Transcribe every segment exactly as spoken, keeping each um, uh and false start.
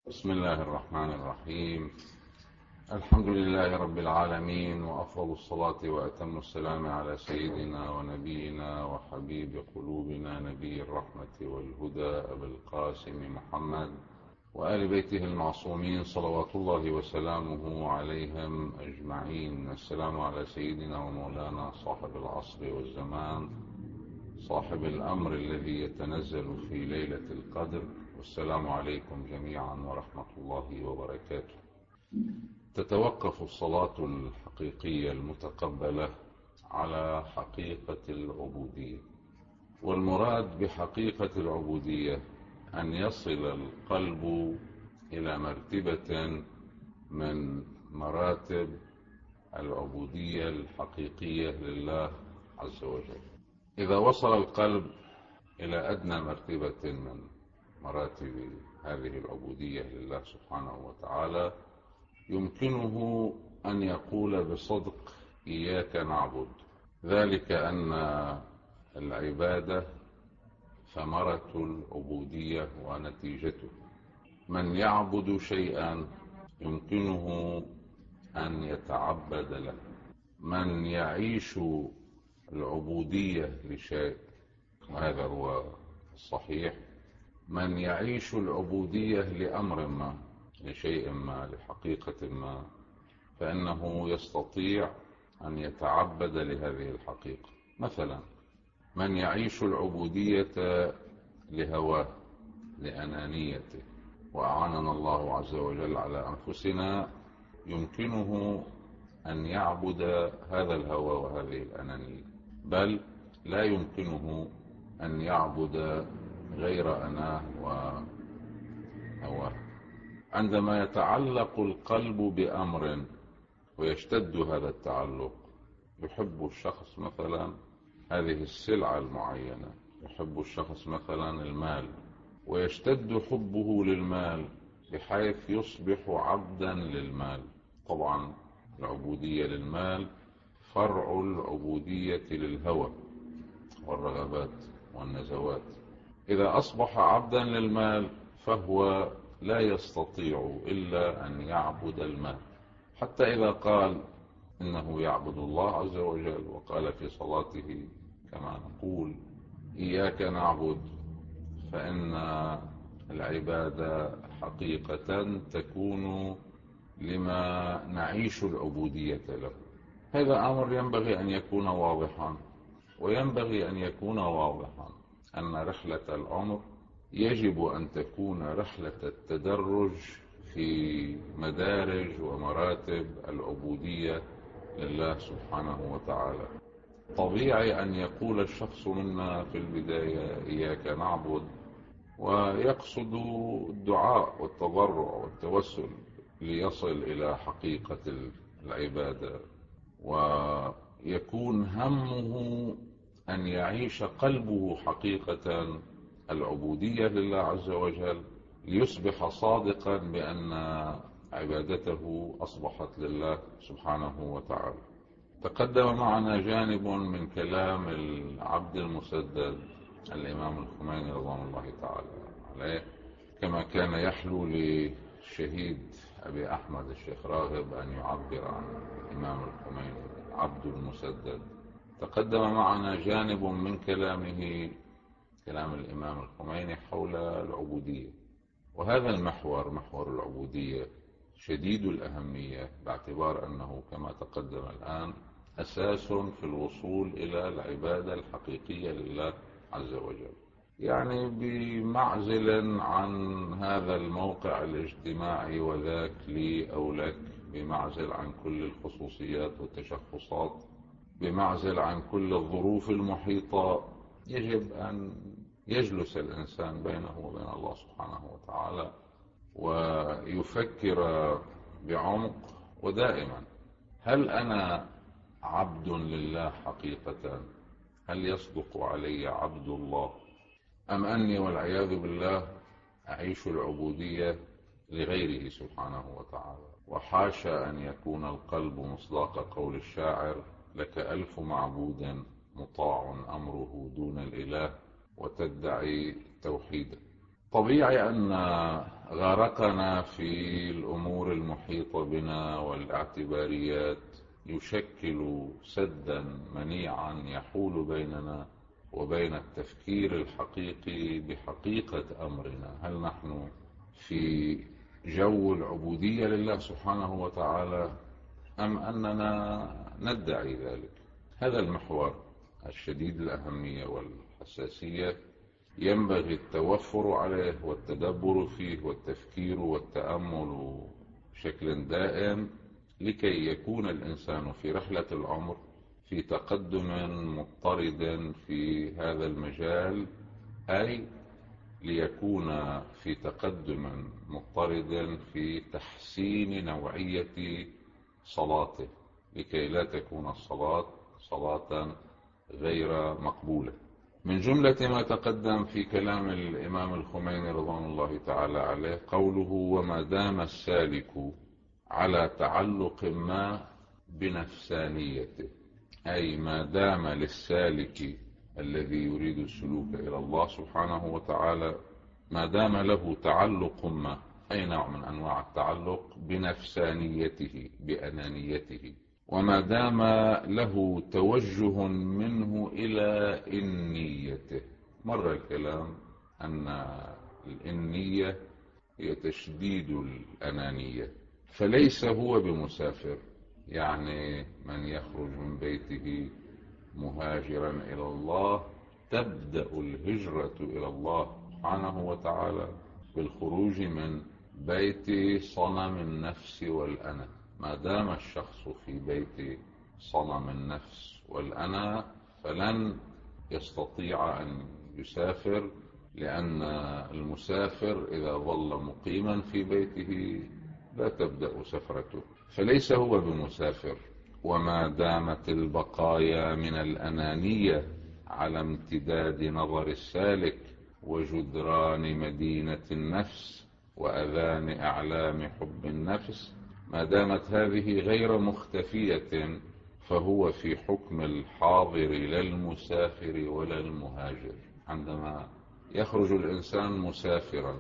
بسم الله الرحمن الرحيم. الحمد لله رب العالمين، وأفضل الصلاة وأتم السلام على سيدنا ونبينا وحبيب قلوبنا نبي الرحمة والهدى أبي القاسم محمد وآل بيته المعصومين صلوات الله وسلامه عليهم أجمعين. السلام على سيدنا ومولانا صاحب العصر والزمان، صاحب الأمر الذي يتنزل في ليلة القدر. والسلام عليكم جميعا ورحمة الله وبركاته. تتوقف الصلاة الحقيقية المتقبلة على حقيقة العبودية، والمراد بحقيقة العبودية أن يصل القلب إلى مرتبة من مراتب العبودية الحقيقية لله عز وجل. إذا وصل القلب إلى أدنى مرتبة من مراتب هذه العبودية لله سبحانه وتعالى، يمكنه أن يقول بصدق: إياك نعبد. ذلك أن العبادة ثمرة العبودية ونتيجته. من يعبد شيئا يمكنه أن يتعبد له. من يعيش العبودية لشيء، وهذا هو الصحيح، من يعيش العبودية لأمر ما، لشيء ما، لحقيقة ما، فإنه يستطيع أن يتعبد لهذه الحقيقة. مثلا من يعيش العبودية لهواه، لأنانيته، وأعاننا الله عز وجل على أنفسنا، يمكنه أن يعبد هذا الهوى وهذه الأنانية، بل لا يمكنه أن يعبد غير أناه وهواه. عندما يتعلق القلب بأمر ويشتد هذا التعلق، يحب الشخص مثلا هذه السلعة المعينة، يحب الشخص مثلا المال، ويشتد حبه للمال بحيث يصبح عبدا للمال. طبعا العبودية للمال فرع العبودية للهوى والرغبات والنزوات. إذا أصبح عبدا للمال فهو لا يستطيع إلا أن يعبد المال، حتى إذا قال إنه يعبد الله عز وجل وقال في صلاته كما نقول: إياك نعبد، فإن العبادة حقيقة تكون لما نعيش العبودية له. هذا أمر ينبغي أن يكون واضحا، وينبغي أن يكون واضحا أن رحلة العمر يجب أن تكون رحلة التدرج في مدارج ومراتب العبودية لله سبحانه وتعالى. طبيعي أن يقول الشخص منا في البداية: إياك نعبد، ويقصد الدعاء والتضرع والتوسل ليصل إلى حقيقة العبادة، ويكون همه أن يعيش قلبه حقيقة العبودية لله عز وجل، ليصبح صادقا بأن عبادته أصبحت لله سبحانه وتعالى. تقدم معنا جانب من كلام العبد المسدد الإمام الخميني رضوان الله تعالى عليه، كما كان يحلو للشهيد أبي أحمد الشيخ راغب أن يعبر عن الإمام الخميني عبد المسدد. تقدم معنا جانب من كلامه، كلام الإمام الخميني حول العبودية، وهذا المحور، محور العبودية، شديد الأهمية، باعتبار أنه كما تقدم الآن أساس في الوصول إلى العبادة الحقيقية لله عز وجل. يعني بمعزل عن هذا الموقع الاجتماعي وذاك لي أو لك، بمعزل عن كل الخصوصيات والتشخصات، بمعزل عن كل الظروف المحيطة، يجب أن يجلس الإنسان بينه وبين الله سبحانه وتعالى ويفكر بعمق ودائما: هل أنا عبد لله حقيقة؟ هل يصدق علي عبد الله؟ أم أني والعياذ بالله أعيش العبودية لغيره سبحانه وتعالى؟ وحاشا أن يكون القلب مصداق قول الشاعر: لك ألف معبود مطاع أمره دون الإله، وتدعي توحيدا. طبيعي أن غرقنا في الأمور المحيطة بنا والاعتباريات يشكل سدا منيعا يحول بيننا وبين التفكير الحقيقي بحقيقة أمرنا. هل نحن في جو العبودية لله سبحانه وتعالى أم أننا ندعي ذلك؟ هذا المحور الشديد الأهمية والحساسية ينبغي التوفر عليه والتدبر فيه والتفكير والتأمل بشكل دائم لكي يكون الإنسان في رحلة العمر في تقدم مضطرد في هذا المجال، أي ليكون في تقدم مضطرد في تحسين نوعية صلاته، لكي لا تكون الصلاة صلاة غير مقبولة. من جملة ما تقدم في كلام الإمام الخميني رضوان الله تعالى عليه قوله: وما دام السالك على تعلق ما بنفسانيته، أي ما دام للسالك الذي يريد السلوك إلى الله سبحانه وتعالى ما دام له تعلق ما، أي نوع من أنواع التعلق، بنفسانيته بأنانيته، وما دام له توجه منه إلى إنيته. مر الكلام أن الإنية هي تشديد الأنانية، فليس هو بمسافر، يعني من يخرج من بيته مهاجرا إلى الله تبدأ الهجرة إلى الله سبحانه وتعالى بالخروج من بيت صنم النفس والأنا. ما دام الشخص في بيت صنم النفس والأنا فلن يستطيع أن يسافر، لأن المسافر إذا ظل مقيما في بيته لا تبدأ سفرته، فليس هو بمسافر. وما دامت البقايا من الأنانية على امتداد نظر السالك وجدران مدينة النفس وأذان أعلام حب النفس، ما دامت هذه غير مختفية فهو في حكم الحاضر لا المسافر ولا المهاجر. عندما يخرج الإنسان مسافرا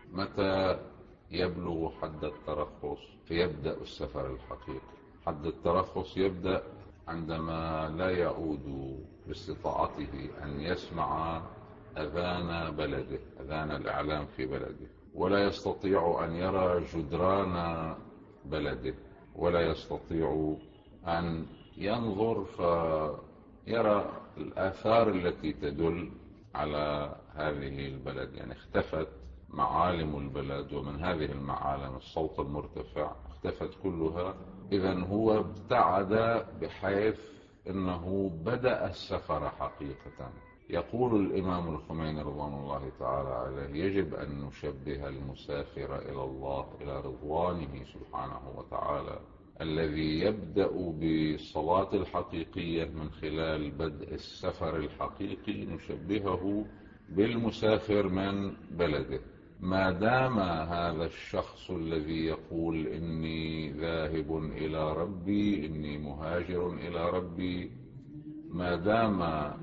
متى يبلغ حد الترخص فيبدأ السفر الحقيقي؟ حد الترخص يبدأ عندما لا يعود باستطاعته أن يسمع أذان بلده، أذان الإعلام في بلده، ولا يستطيع أن يرى جدران بلده، ولا يستطيع أن ينظر فيرى الآثار التي تدل على هذه البلد، يعني اختفت معالم البلد، ومن هذه المعالم الصوت المرتفع اختفت كلها. إذن هو ابتعد بحيث أنه بدأ السفر حقيقة. يقول الإمام الخميني رضوان الله تعالى عليه: يجب أن نشبه المسافر إلى الله إلى رضوانه سبحانه وتعالى الذي يبدأ بالصلاة الحقيقية من خلال بدء السفر الحقيقي، نشبهه بالمسافر من بلده. ما دام هذا الشخص الذي يقول إني ذاهب إلى ربي، إني مهاجر إلى ربي، ما دام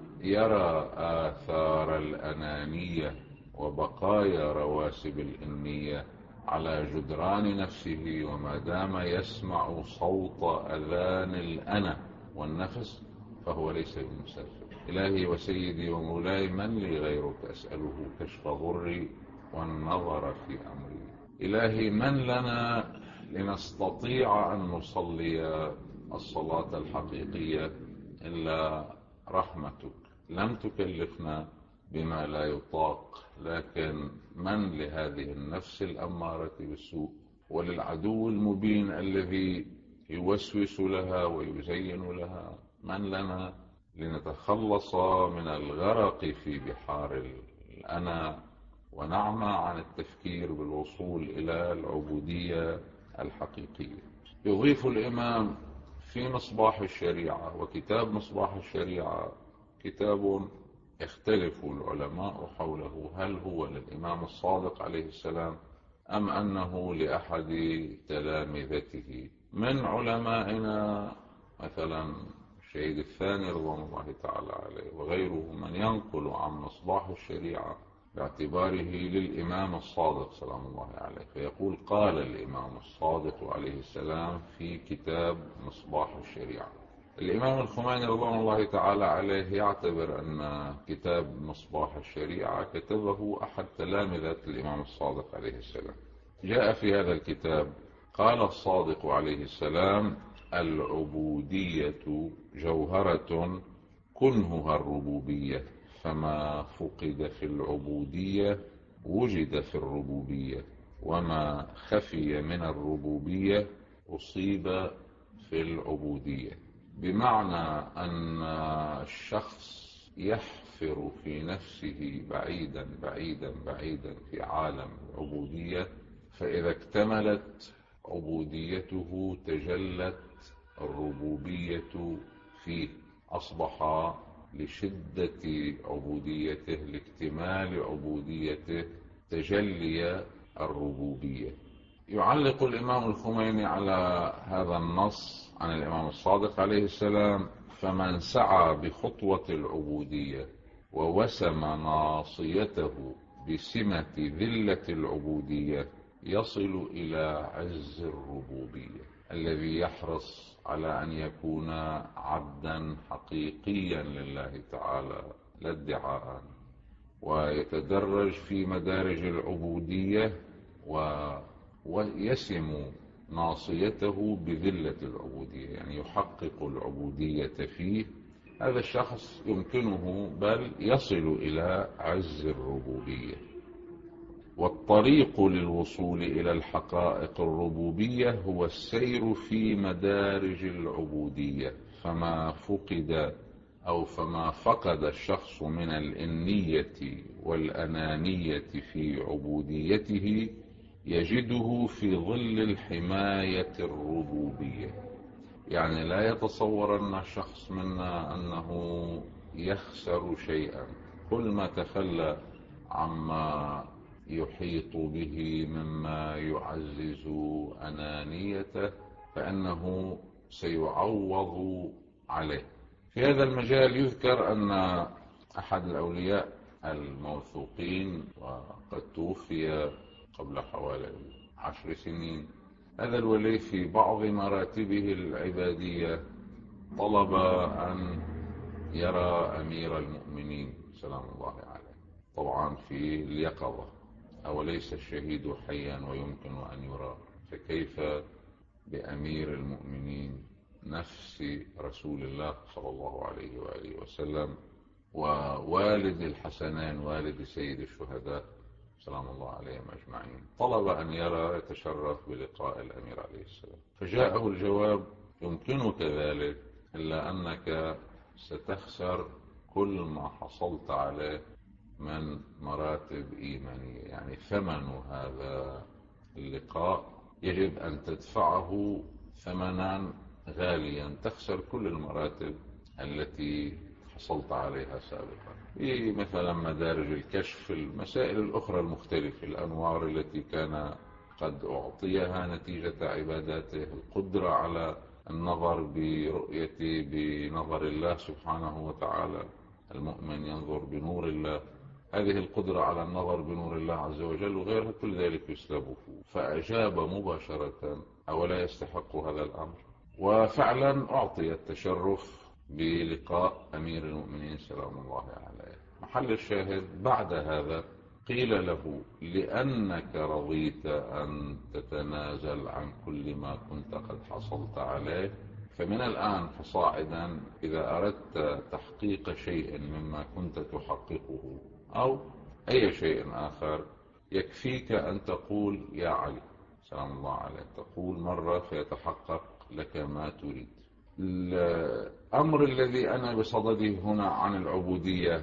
يرى آثار الأنانية وبقايا رواسب الإنية على جدران نفسه، وما دام يسمع صوت أذان الأنا والنفس، فهو ليس بمسافر. إلهي وسيدي ومولاي، من لي غيرك أسأله كشف ضري والنظر في أمري. إلهي من لنا لنستطيع أن نصلي الصلاة الحقيقية إلا رحمتك. لم تكلفنا بما لا يطاق، لكن من لهذه النفس الأمارة بالسوء وللعدو المبين الذي يوسوس لها ويزين لها، من لنا لنتخلص من الغرق في بحار الأنا ونعمى عن التفكير بالوصول إلى العبودية الحقيقية. يضيف الإمام في مصباح الشريعة، وكتاب مصباح الشريعة كتاب يختلف العلماء حوله، هل هو للإمام الصادق عليه السلام أم أنه لأحد تلامذته من علمائنا، مثلا الشهيد الثاني رضوان الله تعالى عليه وغيره، من ينقل عن مصباح الشريعة باعتباره للإمام الصادق سلام الله عليه، فيقول قال الإمام الصادق عليه السلام في كتاب مصباح الشريعة. الإمام الخميني رضوان الله تعالى عليه يعتبر أن كتاب مصباح الشريعة كتبه أحد تلامذة الإمام الصادق عليه السلام. جاء في هذا الكتاب قال الصادق عليه السلام: العبودية جوهرة كنهها الربوبية، فما فقد في العبودية وجد في الربوبية، وما خفي من الربوبية أصيب في العبودية. بمعنى أن الشخص يحفر في نفسه بعيدا بعيدا بعيدا في عالم العبودية، فإذا اكتملت عبوديته تجلت الربوبية فيه، أصبح لشدة عبوديته لاكتمال عبوديته تجلي الربوبية. يعلق الإمام الخميني على هذا النص عن الإمام الصادق عليه السلام: فمن سعى بخطوة العبودية ووسم ناصيته بسمة ذلة العبودية يصل إلى عز الربوبية. الذي يحرص على أن يكون عبدا حقيقيا لله تعالى لا ادعاء، ويتدرج في مدارج العبودية ويسم ناصيته بذلة العبودية، يعني يحقق العبودية فيه، هذا الشخص يمكنه بل يصل إلى عز الربوبية. والطريق للوصول إلى الحقائق الربوبية هو السير في مدارج العبودية، فما فقد أو فما فقد الشخص من الإنية والأنانية في عبوديته يجده في ظل الحماية الربوبية. يعني لا يتصور أن الشخص منا أنه يخسر شيئا، كل ما تخلى عما يحيط به مما يعزز أنانيته فإنه سيعوض عليه. في هذا المجال يذكر أن أحد الأولياء الموثوقين وقد توفي قبل حوالي عشر سنين، هذا الولي في بعض مراتبه العبادية طلب أن يرى أمير المؤمنين سلام الله عليه، طبعا في اليقظة، أوليس الشهيد حيا ويمكن أن يرى، فكيف بأمير المؤمنين نفس رسول الله صلى الله عليه وآله وسلم ووالد الحسنين والد سيد الشهداء سلام الله عليهم أجمعين. طلب أن يرى يتشرف بلقاء الأمير عليه السلام، فجاءه الجواب: يمكنك ذلك إلا أنك ستخسر كل ما حصلت عليه من مراتب إيمانية، يعني ثمن هذا اللقاء يجب أن تدفعه ثمنا غاليا، تخسر كل المراتب التي حصلت عليها سابقا، في مثلا مدارج الكشف، المسائل الأخرى المختلفة، الأنوار التي كان قد أعطيها نتيجة عباداته، القدرة على النظر برؤيته بنظر الله سبحانه وتعالى، المؤمن ينظر بنور الله، هذه القدرة على النظر بنور الله عز وجل وغيرها، كل ذلك يسلبه. فأجاب مباشرة: أولا يستحق هذا الأمر؟ وفعلا أعطي التشرف بلقاء أمير المؤمنين سلام الله عليه. محل الشاهد بعد هذا قيل له: لأنك رضيت أن تتنازل عن كل ما كنت قد حصلت عليه، فمن الآن فصاعدا إذا أردت تحقيق شيء مما كنت تحققه أو أي شيء آخر يكفيك أن تقول يا علي سلام الله عليه، تقول مرة فيتحقق لك ما تريد. الأمر الذي أنا بصدده هنا عن العبودية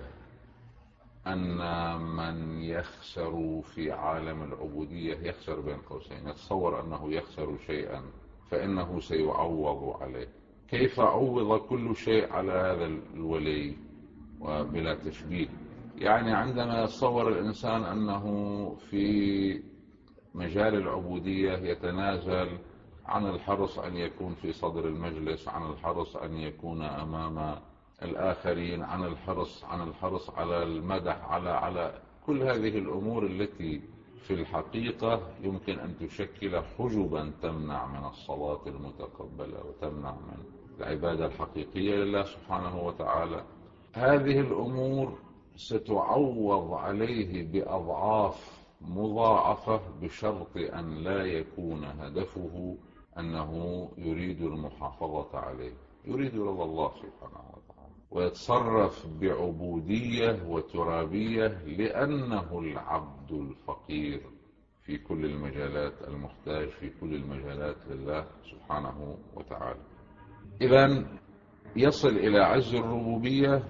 أن من يخسر في عالم العبودية يخسر بين قوسين، يتصور أنه يخسر شيئا فإنه سيعوض عليه. كيف عوض كل شيء على هذا الولي وبلا تشبيه؟ يعني عندما يتصور الإنسان أنه في مجال العبودية يتنازل عن الحرص أن يكون في صدر المجلس، عن الحرص أن يكون أمام الآخرين، عن الحرص عن الحرص على المدح، على على كل هذه الأمور التي في الحقيقة يمكن أن تشكل حجبا تمنع من الصلاة المتقبلة وتمنع من العبادة الحقيقية لله سبحانه وتعالى، هذه الأمور ستعوض عليه بأضعاف مضاعفة بشرط أن لا يكون هدفه أنه يريد المحافظة عليه، يريد رضا الله سبحانه وتعالى، ويتصرف بعبودية وترابية لأنه العبد الفقير في كل المجالات، المحتاج في كل المجالات لله سبحانه وتعالى. إذن يصل إلى عز الربوبية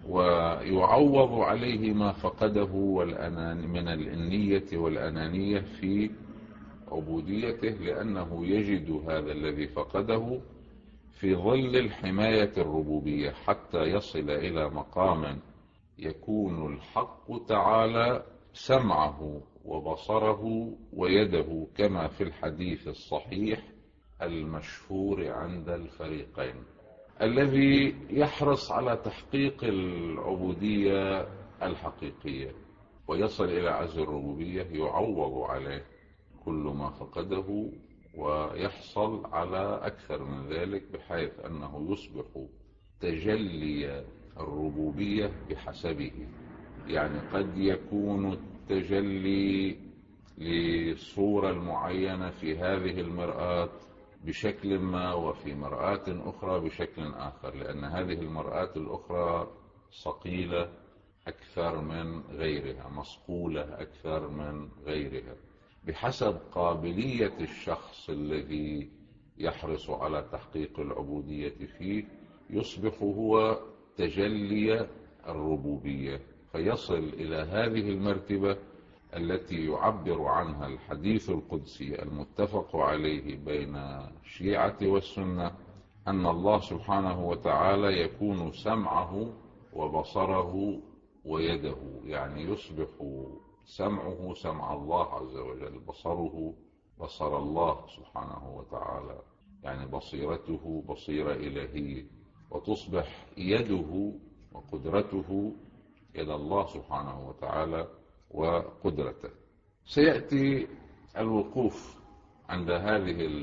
ويعوض عليه ما فقده من الإنية والأنانية في عبوديته، لأنه يجد هذا الذي فقده في ظل الحماية الربوبية، حتى يصل إلى مقام يكون الحق تعالى سمعه وبصره ويده، كما في الحديث الصحيح المشهور عند الفريقين، الذي يحرص على تحقيق العبودية الحقيقية ويصل إلى عز الربوبية يعوض عليه كل ما فقده ويحصل على أكثر من ذلك، بحيث أنه يصبح تجلي الربوبية بحسبه. يعني قد يكون التجلي للصورة المعينة في هذه المرآة بشكل ما، وفي مرآة أخرى بشكل آخر، لأن هذه المرآة الأخرى صقيلة أكثر من غيرها، مصقولة أكثر من غيرها، بحسب قابلية الشخص الذي يحرص على تحقيق العبودية فيه يصبح هو تجلي الربوبية، فيصل إلى هذه المرتبة التي يعبر عنها الحديث القدسي المتفق عليه بين الشيعة والسنة، أن الله سبحانه وتعالى يكون سمعه وبصره ويده. يعني يصبح سمعه سمع الله عز وجل، بصره بصر الله سبحانه وتعالى، يعني بصيرته بصيرة إلهية، وتصبح يده وقدرته يد الله سبحانه وتعالى وقدرته. سيأتي الوقوف عند هذه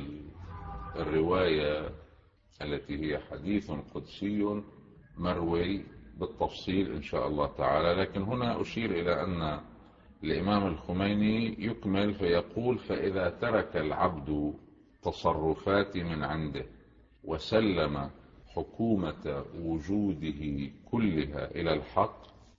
الرواية التي هي حديث قدسي مروي بالتفصيل إن شاء الله تعالى، لكن هنا أشير إلى أن الإمام الخميني يكمل فيقول: فإذا ترك العبد تصرفات من عنده وسلم حكومة وجوده كلها إلى الحق،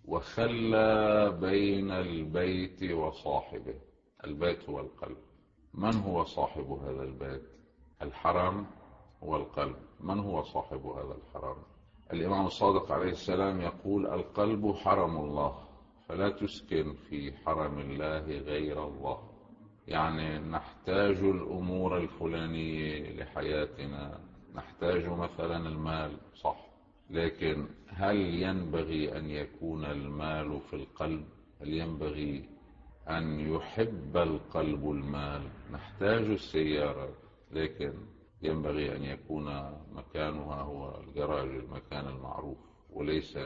وخلى بين البيت وصاحبه. البيت هو القلب. من هو صاحب هذا البيت؟ الحرم والقلب. من هو صاحب هذا الحرم؟ الإمام الصادق عليه السلام يقول: القلب حرم الله، فلا تسكن في حرم الله غير الله. يعني نحتاج الأمور الفلانية لحياتنا، نحتاج مثلا المال، صح، لكن هل ينبغي أن يكون المال في القلب؟ هل ينبغي أن يحب القلب المال؟ نحتاج السيارة، لكن ينبغي أن يكون مكانها هو الجراج، المكان المعروف، وليس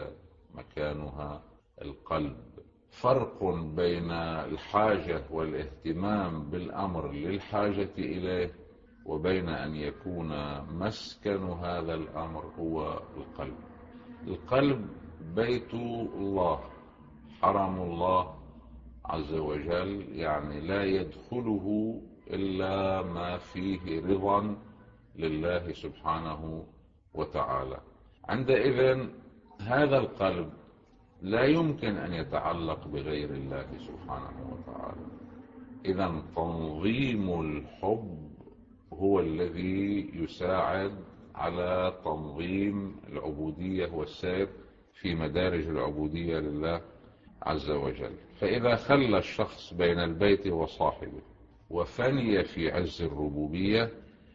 مكانها القلب. فرق بين الحاجة والاهتمام بالأمر للحاجة إليه وبين أن يكون مسكن هذا الأمر هو القلب. القلب بيت الله، حرم الله عز وجل، يعني لا يدخله إلا ما فيه رضا لله سبحانه وتعالى. عندئذ هذا القلب لا يمكن أن يتعلق بغير الله سبحانه وتعالى. إذن تنظيم الحب هو الذي يساعد على تنظيم العبودية والسير في مدارج العبودية لله عز وجل. فإذا خلى الشخص بين البيت وصاحبه وفني في عز الربوبية،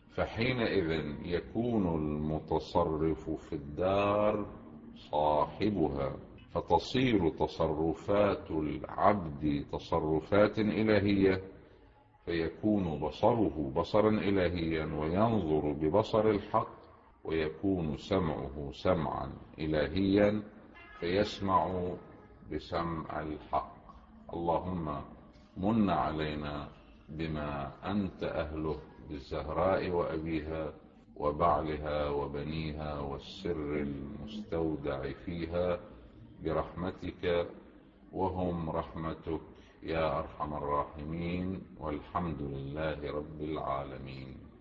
فحينئذ يكون المتصرف في الدار صاحبها، فتصير تصرفات العبد تصرفات إلهية، فيكون بصره بصرا إلهيا وينظر ببصر الحق، ويكون سمعه سمعا إلهيا فيسمع بسمع الحق. اللهم من علينا بما أنت أهله بالزهراء وأبيها وبعلها وبنيها والسر المستودع فيها برحمتك، وهم رحمتك يا أرحم الراحمين، والحمد لله رب العالمين.